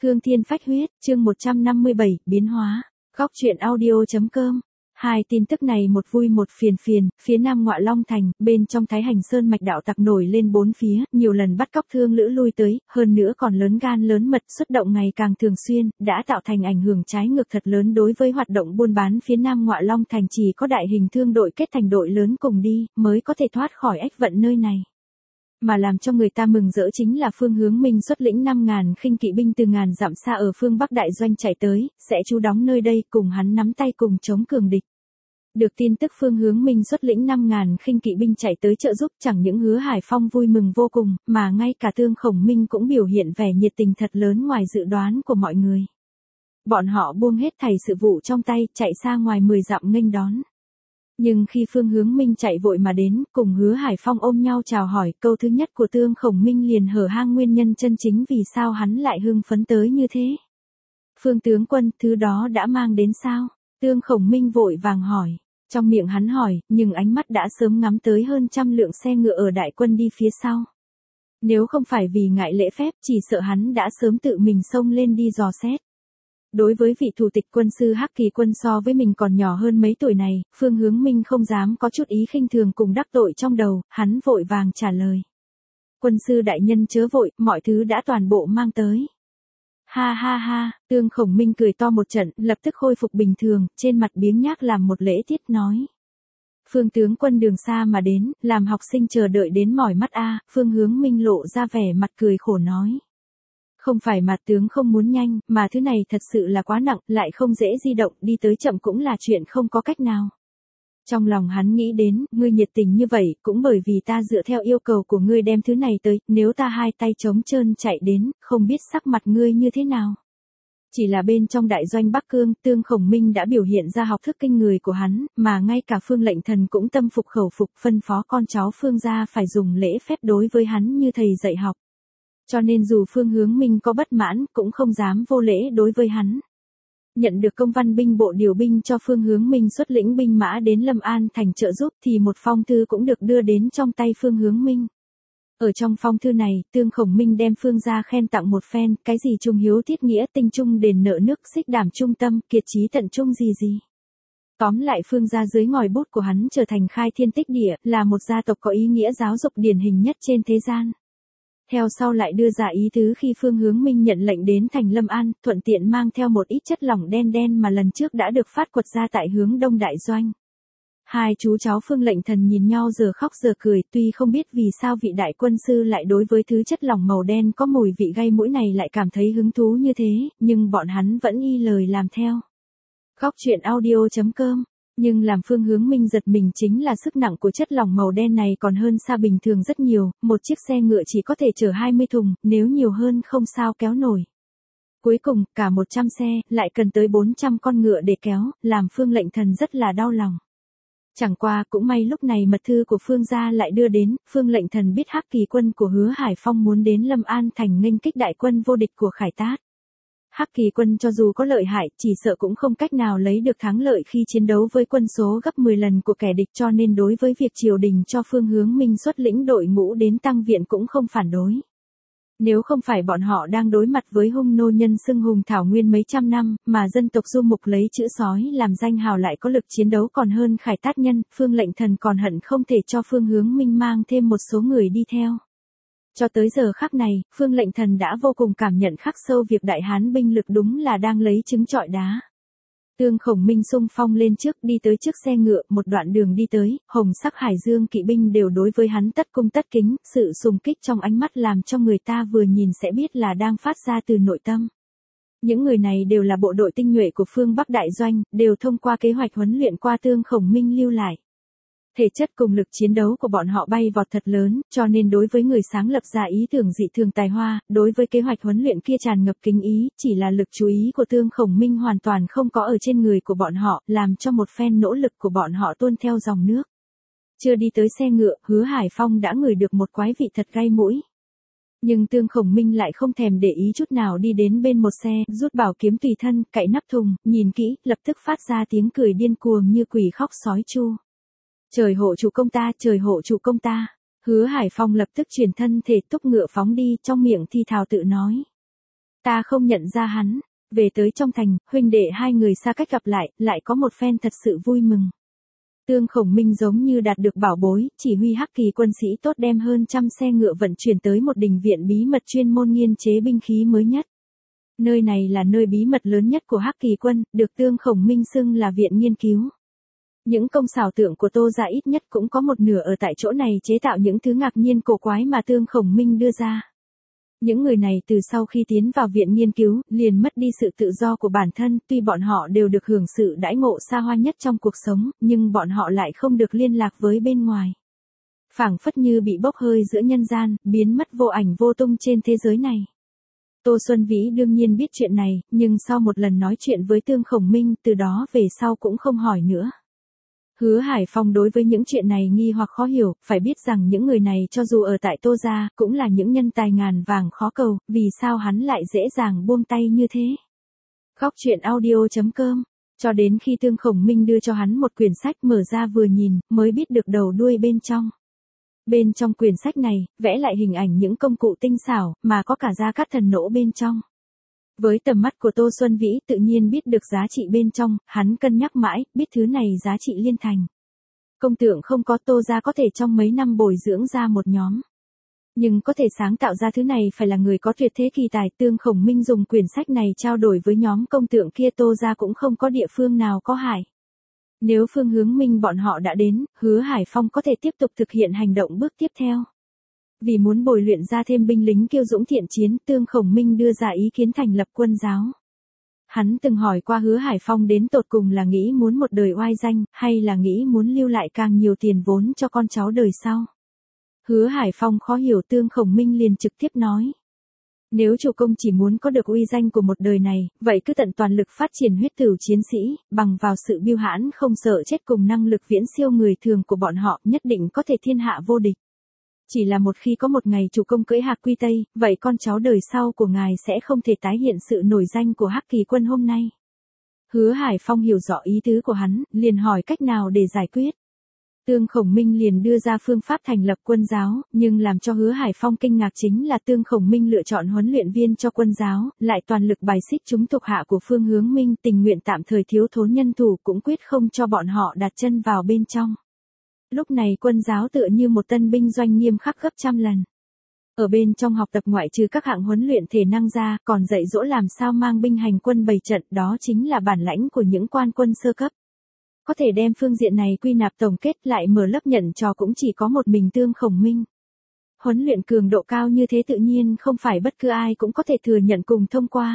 Hương Thiên Phách Huyết, chương 157, biến hóa. Góc truyện audio.com. Hai tin tức này một vui một phiền phiền, phía Nam Ngọa Long Thành, bên trong Thái Hành Sơn mạch đạo tặc nổi lên bốn phía, nhiều lần bắt cóc thương lữ lui tới, hơn nữa còn lớn gan lớn mật xuất động ngày càng thường xuyên, đã tạo thành ảnh hưởng trái ngược thật lớn đối với hoạt động buôn bán phía Nam Ngọa Long Thành. Chỉ có đại hình thương đội kết thành đội lớn cùng đi, mới có thể thoát khỏi ách vận nơi này. Mà làm cho người ta mừng rỡ chính là Phương Hướng Minh xuất lĩnh 5.000 khinh kỵ binh từ ngàn dặm xa ở phương Bắc đại doanh chạy tới, sẽ trú đóng nơi đây cùng hắn nắm tay cùng chống cường địch. Được tin tức Phương Hướng Minh xuất lĩnh 5.000 khinh kỵ binh chạy tới trợ giúp, chẳng những Hứa Hải Phong vui mừng vô cùng, mà ngay cả Tương Khổng Minh cũng biểu hiện vẻ nhiệt tình thật lớn ngoài dự đoán của mọi người. Bọn họ buông hết thảy sự vụ trong tay, chạy xa ngoài 10 dặm nghênh đón. Nhưng khi Phương Hướng Minh chạy vội mà đến, cùng Hứa Hải Phong ôm nhau chào hỏi, câu thứ nhất của Tương Khổng Minh liền hở hang nguyên nhân chân chính vì sao hắn lại hưng phấn tới như thế. Phương tướng quân, thứ đó đã mang đến sao? Tương Khổng Minh vội vàng hỏi. Trong miệng hắn hỏi, nhưng ánh mắt đã sớm ngắm tới hơn 100 lượng xe ngựa ở đại quân đi phía sau. Nếu không phải vì ngại lễ phép, chỉ sợ hắn đã sớm tự mình xông lên đi dò xét. Đối với vị thủ tịch quân sư Hắc Kỳ Quân so với mình còn nhỏ hơn mấy tuổi này, Phương Hướng Minh không dám có chút ý khinh thường cùng đắc tội trong đầu, hắn vội vàng trả lời. Quân sư đại nhân chớ vội, mọi thứ đã toàn bộ mang tới. Ha ha ha, Tương Khổng Minh cười to một trận, lập tức khôi phục bình thường, trên mặt biếng nhác làm một lễ tiết nói. Phương tướng quân đường xa mà đến, làm học sinh chờ đợi đến mỏi mắt a. Phương Hướng Minh lộ ra vẻ mặt cười khổ nói. Không phải mà tướng không muốn nhanh, mà thứ này thật sự là quá nặng, lại không dễ di động, đi tới chậm cũng là chuyện không có cách nào. Trong lòng hắn nghĩ đến, ngươi nhiệt tình như vậy, cũng bởi vì ta dựa theo yêu cầu của ngươi đem thứ này tới, nếu ta hai tay trống trơn chạy đến, không biết sắc mặt ngươi như thế nào. Chỉ là bên trong đại doanh Bắc Cương, Tương Khổng Minh đã biểu hiện ra học thức kinh người của hắn, mà ngay cả Phương Lệnh Thần cũng tâm phục khẩu phục, phân phó con cháu Phương gia phải dùng lễ phép đối với hắn như thầy dạy học. Cho nên dù Phương Hướng Minh có bất mãn, cũng không dám vô lễ đối với hắn. Nhận được công văn binh bộ điều binh cho Phương Hướng Minh xuất lĩnh binh mã đến Lâm An thành trợ giúp thì một phong thư cũng được đưa đến trong tay Phương Hướng Minh. Ở trong phong thư này, Tương Khổng Minh đem Phương gia khen tặng một phen, cái gì trung hiếu thiết nghĩa, tinh trung đền nợ nước, xích đảm trung tâm, kiệt chí tận trung gì. Tóm lại Phương gia dưới ngòi bút của hắn trở thành khai thiên tích địa, là một gia tộc có ý nghĩa giáo dục điển hình nhất trên thế gian. Theo sau lại đưa ra ý tứ khi Phương Hướng Minh nhận lệnh đến thành Lâm An, thuận tiện mang theo một ít chất lỏng đen đen mà lần trước đã được phát quật ra tại hướng đông đại doanh. Hai chú cháu Phương Lệnh Thần nhìn nhau giờ khóc giờ cười, tuy không biết vì sao vị đại quân sư lại đối với thứ chất lỏng màu đen có mùi vị gây mũi này lại cảm thấy hứng thú như thế, nhưng bọn hắn vẫn y lời làm theo. Góc truyện audio.com. Nhưng làm Phương Hướng Minh giật mình chính là sức nặng của chất lỏng màu đen này còn hơn xa bình thường rất nhiều, một chiếc xe ngựa chỉ có thể chở 20 thùng, nếu nhiều hơn không sao kéo nổi. Cuối cùng, cả 100 xe, lại cần tới 400 con ngựa để kéo, làm Phương Lệnh Thần rất là đau lòng. Chẳng qua cũng may lúc này mật thư của Phương gia lại đưa đến, Phương Lệnh Thần biết Hắc Kỳ Quân của Hứa Hải Phong muốn đến Lâm An thành nghênh kích đại quân vô địch của Khải Tát. Hắc Kỳ Quân cho dù có lợi hại, chỉ sợ cũng không cách nào lấy được thắng lợi khi chiến đấu với quân số gấp 10 lần của kẻ địch, cho nên đối với việc triều đình cho Phương Hướng Minh xuất lĩnh đội ngũ đến tăng viện cũng không phản đối. Nếu không phải bọn họ đang đối mặt với hung nô nhân xưng hùng thảo nguyên mấy trăm năm, mà dân tộc du mục lấy chữ sói làm danh hào lại có lực chiến đấu còn hơn Khải Tát nhân, Phương Lệnh Thần còn hận không thể cho Phương Hướng Minh mang thêm một số người đi theo. Cho tới giờ khắc này, Phương Lệnh Thần đã vô cùng cảm nhận khắc sâu việc đại hán binh lực đúng là đang lấy trứng trọi đá. Tương Khổng Minh xung phong lên trước đi tới trước xe ngựa, một đoạn đường đi tới, hồng sắc Hải Dương kỵ binh đều đối với hắn tất cung tất kính, sự sùng kích trong ánh mắt làm cho người ta vừa nhìn sẽ biết là đang phát ra từ nội tâm. Những người này đều là bộ đội tinh nhuệ của phương Bắc Đại Doanh, đều thông qua kế hoạch huấn luyện qua Tương Khổng Minh lưu lại. Thể chất cùng lực chiến đấu của bọn họ bay vọt thật lớn, cho nên đối với người sáng lập ra ý tưởng dị thường tài hoa, đối với kế hoạch huấn luyện kia tràn ngập kính ý, chỉ là lực chú ý của Tương Khổng Minh hoàn toàn không có ở trên người của bọn họ, làm cho một phen nỗ lực của bọn họ tuôn theo dòng nước. Chưa đi tới xe ngựa, Hứa Hải Phong đã ngửi được một quái vị thật gây mũi. Nhưng Tương Khổng Minh lại không thèm để ý chút nào đi đến bên một xe, rút bảo kiếm tùy thân, cạy nắp thùng, nhìn kỹ, lập tức phát ra tiếng cười điên cuồng như quỷ khóc sói chu. Trời hộ chủ công ta, trời hộ chủ công ta. Hứa Hải Phong lập tức chuyển thân thể túc ngựa phóng đi, trong miệng thi thào tự nói. Ta không nhận ra hắn. Về tới trong thành, huynh đệ hai người xa cách gặp lại có một phen thật sự vui mừng. Tương Khổng Minh giống như đạt được bảo bối, chỉ huy Hắc Kỳ quân sĩ tốt đem hơn 100 xe ngựa vận chuyển tới một đình viện bí mật chuyên môn nghiên chế binh khí mới nhất. Nơi này là nơi bí mật lớn nhất của Hắc Kỳ quân, được Tương Khổng Minh xưng là viện nghiên cứu. Những công xảo tượng của Tô gia ít nhất cũng có một nửa ở tại chỗ này chế tạo những thứ ngạc nhiên cổ quái mà Tương Khổng Minh đưa ra. Những người này từ sau khi tiến vào viện nghiên cứu, liền mất đi sự tự do của bản thân, tuy bọn họ đều được hưởng sự đãi ngộ xa hoa nhất trong cuộc sống, nhưng bọn họ lại không được liên lạc với bên ngoài. Phảng phất như bị bốc hơi giữa nhân gian, biến mất vô ảnh vô tung trên thế giới này. Tô Xuân Vĩ đương nhiên biết chuyện này, nhưng sau một lần nói chuyện với Tương Khổng Minh, từ đó về sau cũng không hỏi nữa. Hứa Hải Phong đối với những chuyện này nghi hoặc khó hiểu, phải biết rằng những người này cho dù ở tại Tô gia, cũng là những nhân tài ngàn vàng khó cầu, vì sao hắn lại dễ dàng buông tay như thế. Góc truyện audio.com. Cho đến khi Tương Khổng Minh đưa cho hắn một quyển sách mở ra vừa nhìn, mới biết được đầu đuôi bên trong. Bên trong quyển sách này, vẽ lại hình ảnh những công cụ tinh xảo, mà có cả gia cát thần nỗ bên trong. Với tầm mắt của Tô Xuân Vĩ tự nhiên biết được giá trị bên trong, hắn cân nhắc mãi, biết thứ này giá trị liên thành. Công tượng không có Tô gia có thể trong mấy năm bồi dưỡng ra một nhóm. Nhưng có thể sáng tạo ra thứ này phải là người có tuyệt thế kỳ tài. Tương Khổng Minh dùng quyển sách này trao đổi với nhóm công tượng kia, Tô gia cũng không có địa phương nào có hại. Nếu Phương Hướng Minh bọn họ đã đến, Hứa Hải Phong có thể tiếp tục thực hiện hành động bước tiếp theo. Vì muốn bồi luyện ra thêm binh lính kiêu dũng thiện chiến, Tương Khổng Minh đưa ra ý kiến thành lập quân giáo. Hắn từng hỏi qua Hứa Hải Phong đến tột cùng là nghĩ muốn một đời oai danh, hay là nghĩ muốn lưu lại càng nhiều tiền vốn cho con cháu đời sau. Hứa Hải Phong khó hiểu, Tương Khổng Minh liền trực tiếp nói. Nếu chủ công chỉ muốn có được uy danh của một đời này, vậy cứ tận toàn lực phát triển huyết tửu chiến sĩ, bằng vào sự biêu hãn không sợ chết cùng năng lực viễn siêu người thường của bọn họ, nhất định có thể thiên hạ vô địch. Chỉ là một khi có một ngày chủ công cưỡi Hạc Quy Tây, vậy con cháu đời sau của ngài sẽ không thể tái hiện sự nổi danh của Hắc Kỳ quân hôm nay. Hứa Hải Phong hiểu rõ ý tứ của hắn, liền hỏi cách nào để giải quyết. Tương Khổng Minh liền đưa ra phương pháp thành lập quân giáo, nhưng làm cho Hứa Hải Phong kinh ngạc chính là Tương Khổng Minh lựa chọn huấn luyện viên cho quân giáo, lại toàn lực bài xích chúng thuộc hạ của Phương Hướng Minh, tình nguyện tạm thời thiếu thốn nhân thủ cũng quyết không cho bọn họ đặt chân vào bên trong. Lúc này quân giáo tựa như một tân binh doanh nghiêm khắc gấp trăm lần. Ở bên trong học tập ngoại trừ các hạng huấn luyện thể năng ra, còn dạy dỗ làm sao mang binh hành quân bày trận, đó chính là bản lãnh của những quan quân sơ cấp. Có thể đem phương diện này quy nạp tổng kết lại mở lớp nhận trò cũng chỉ có một mình Tương Khổng Minh. Huấn luyện cường độ cao như thế tự nhiên không phải bất cứ ai cũng có thể thừa nhận cùng thông qua.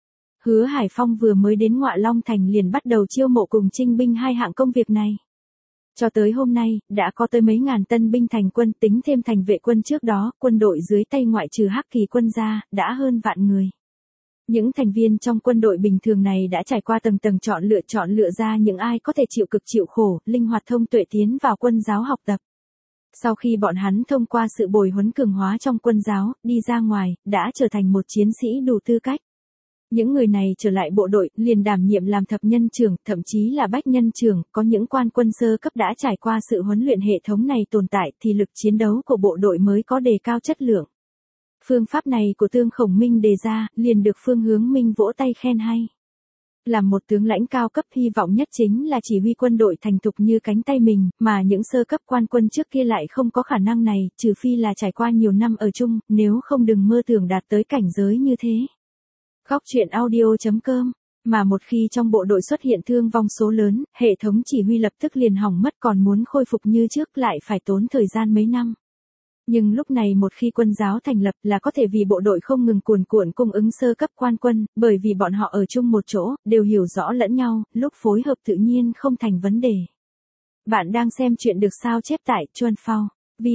Hứa Hải Phong vừa mới đến Ngọa Long Thành liền bắt đầu chiêu mộ cùng trinh binh hai hạng công việc này. Cho tới hôm nay, đã có tới mấy ngàn tân binh thành quân, tính thêm thành vệ quân trước đó, quân đội dưới tay ngoại trừ Hắc Kỳ quân ra, đã hơn vạn người. Những thành viên trong quân đội bình thường này đã trải qua tầng tầng chọn lựa ra những ai có thể chịu cực chịu khổ, linh hoạt thông tuệ tiến vào quân giáo học tập. Sau khi bọn hắn thông qua sự bồi huấn cường hóa trong quân giáo, đi ra ngoài, đã trở thành một chiến sĩ đủ tư cách. Những người này trở lại bộ đội, liền đảm nhiệm làm thập nhân trưởng, thậm chí là bách nhân trưởng, có những quan quân sơ cấp đã trải qua sự huấn luyện hệ thống này tồn tại thì lực chiến đấu của bộ đội mới có đề cao chất lượng. Phương pháp này của Tương Khổng Minh đề ra, liền được Phương Hướng Minh vỗ tay khen hay. Làm một tướng lãnh cao cấp hy vọng nhất chính là chỉ huy quân đội thành thục như cánh tay mình, mà những sơ cấp quan quân trước kia lại không có khả năng này, trừ phi là trải qua nhiều năm ở chung, nếu không đừng mơ tưởng đạt tới cảnh giới như thế. Góc truyện audio.com. Mà một khi trong bộ đội xuất hiện thương vong số lớn, hệ thống chỉ huy lập tức liền hỏng mất, còn muốn khôi phục như trước lại phải tốn thời gian mấy năm. Nhưng lúc này một khi quân giáo thành lập là có thể vì bộ đội không ngừng cuồn cuộn cung ứng sơ cấp quan quân, bởi vì bọn họ ở chung một chỗ, đều hiểu rõ lẫn nhau, lúc phối hợp tự nhiên không thành vấn đề. Bạn đang xem chuyện được sao chép tại Chuanphao.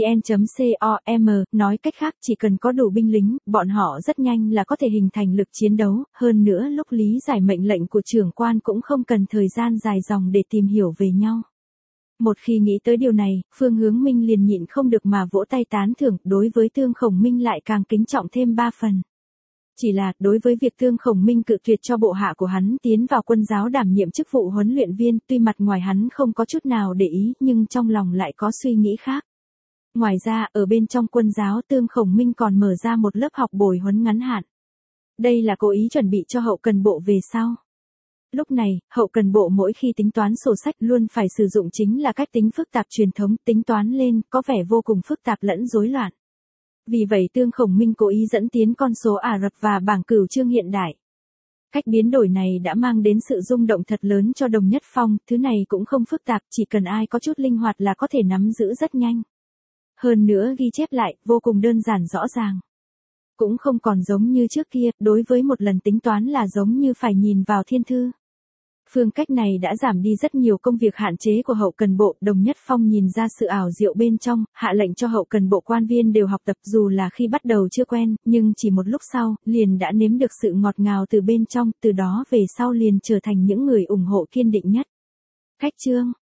vn.com, nói cách khác chỉ cần có đủ binh lính, bọn họ rất nhanh là có thể hình thành lực chiến đấu, hơn nữa lúc lý giải mệnh lệnh của trưởng quan cũng không cần thời gian dài dòng để tìm hiểu về nhau. Một khi nghĩ tới điều này, Phương Hướng Minh liền nhịn không được mà vỗ tay tán thưởng, đối với Tương Khổng Minh lại càng kính trọng thêm 3 phần. Chỉ là, đối với việc Tương Khổng Minh cự tuyệt cho bộ hạ của hắn tiến vào quân giáo đảm nhiệm chức vụ huấn luyện viên, tuy mặt ngoài hắn không có chút nào để ý, nhưng trong lòng lại có suy nghĩ khác. Ngoài ra, ở bên trong quân giáo Tương Khổng Minh còn mở ra một lớp học bồi huấn ngắn hạn. Đây là cố ý chuẩn bị cho hậu cần bộ về sau. Lúc này, hậu cần bộ mỗi khi tính toán sổ sách luôn phải sử dụng chính là cách tính phức tạp truyền thống, tính toán lên có vẻ vô cùng phức tạp lẫn rối loạn. Vì vậy Tương Khổng Minh cố ý dẫn tiến con số Ả Rập và bảng cửu chương hiện đại. Cách biến đổi này đã mang đến sự rung động thật lớn cho Đồng Nhất Phong, thứ này cũng không phức tạp, chỉ cần ai có chút linh hoạt là có thể nắm giữ rất nhanh. Hơn nữa ghi chép lại, vô cùng đơn giản rõ ràng. Cũng không còn giống như trước kia, đối với một lần tính toán là giống như phải nhìn vào thiên thư. Phương cách này đã giảm đi rất nhiều công việc hạn chế của hậu cần bộ, Đồng Nhất Phong nhìn ra sự ảo diệu bên trong, hạ lệnh cho hậu cần bộ quan viên đều học tập dù là khi bắt đầu chưa quen, nhưng chỉ một lúc sau, liền đã nếm được sự ngọt ngào từ bên trong, từ đó về sau liền trở thành những người ủng hộ kiên định nhất. Khách chương